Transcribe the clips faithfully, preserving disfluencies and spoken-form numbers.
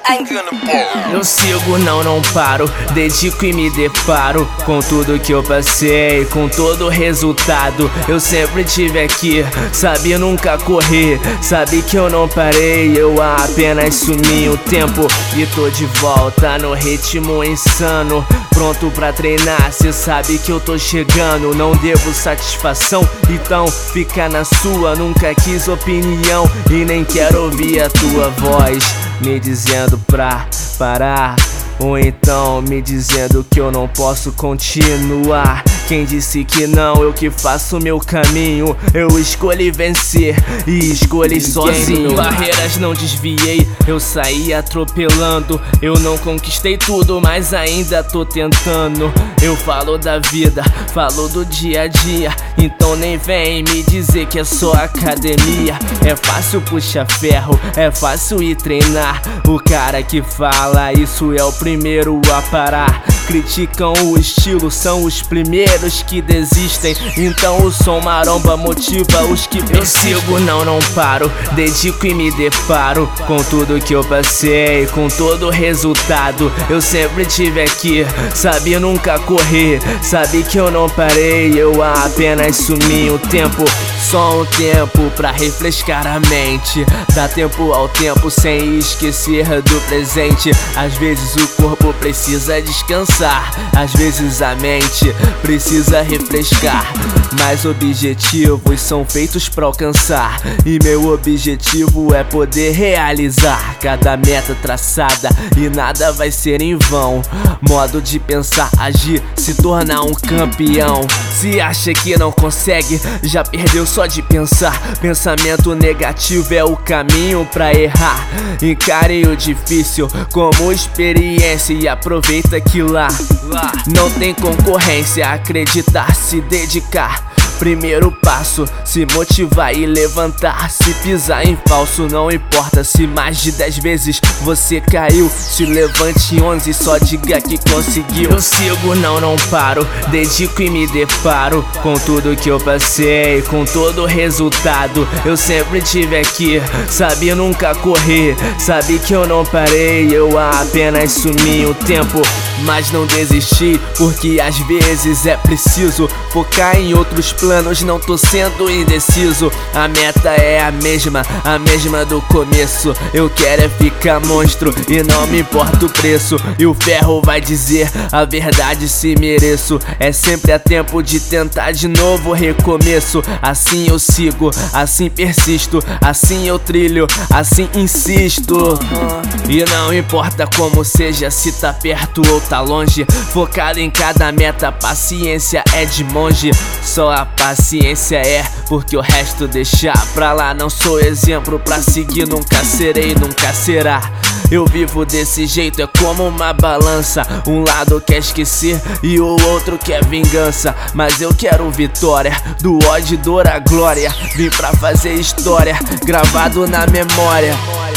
Eu sigo, não, não paro, dedico e me deparo com tudo que eu passei, com todo o resultado. Eu sempre tive aqui, sabe nunca correr, sabe que eu não parei, eu apenas sumi o tempo e tô de volta no ritmo insano, pronto pra treinar, cê sabe que eu tô chegando. Não devo satisfação, então fica na sua. Nunca quis opinião e nem quero ouvir a tua voz me dizendo pra parar, ou então me dizendo que eu não posso continuar. Quem disse que não, eu que faço meu caminho. Eu escolhi vencer e escolhi sozinho. Barreiras não desviei, eu saí atropelando. Eu não conquistei tudo, mas ainda tô tentando. Eu falo da vida, falo do dia a dia, então nem vem me dizer que é só academia. É fácil puxar ferro, é fácil ir treinar. O cara que fala isso é o primeiro a parar. Criticam o estilo, são os primeiros que desistem. Então o som maromba motiva os que persistem. Eu sigo, não, não paro, dedico e me deparo com tudo que eu passei, com todo o resultado. Eu sempre tive aqui, sabe nunca correr, sabe que eu não parei, eu apenas sumi o tempo. Só um tempo pra refrescar a mente, dá tempo ao tempo sem esquecer do presente. Às vezes o corpo precisa descansar, às vezes a mente precisa refrescar. Mas objetivos são feitos pra alcançar, e meu objetivo é poder realizar cada meta traçada, e nada vai ser em vão. Modo de pensar, agir, se tornar um campeão. Se acha que não consegue, já perdeu só de pensar. Pensamento negativo é o caminho pra errar. Encare o difícil como experiência e aproveita que lá, lá não tem concorrência. Acreditar, se dedicar, primeiro passo, se motivar e levantar. Se pisar em falso, não importa se mais de dez vezes você caiu, se levante em onze, só diga que conseguiu. Eu sigo, não, não paro, dedico e me deparo com tudo que eu passei, com todo o resultado. Eu sempre tive aqui, sabe nunca correr, sabe que eu não parei, eu apenas sumi o tempo. Mas não desisti, porque às vezes é preciso focar em outros planos, não tô sendo indeciso. A meta é a mesma, a mesma do começo. Eu quero é ficar monstro e não me importa o preço. E o ferro vai dizer a verdade se mereço. É sempre a tempo de tentar de novo recomeço. Assim eu sigo, assim persisto, assim eu trilho, assim insisto. E não importa como seja, se tá perto ou tá longe, focado em cada meta, paciência é de monge. Só a paciência é, porque o resto deixar pra lá. Não sou exemplo pra seguir, nunca serei, nunca será. Eu vivo desse jeito, é como uma balança. Um lado quer esquecer e o outro quer vingança. Mas eu quero vitória, do ódio e dor à glória. Vim pra fazer história, gravado na memória.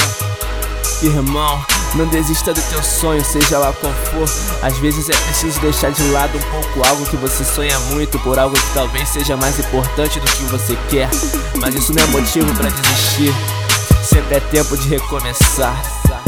Irmão, não desista do teu sonho, seja lá qual for. Às vezes é preciso deixar de lado um pouco algo que você sonha muito, por algo que talvez seja mais importante do que você quer. Mas isso não é motivo pra desistir, sempre é tempo de recomeçar.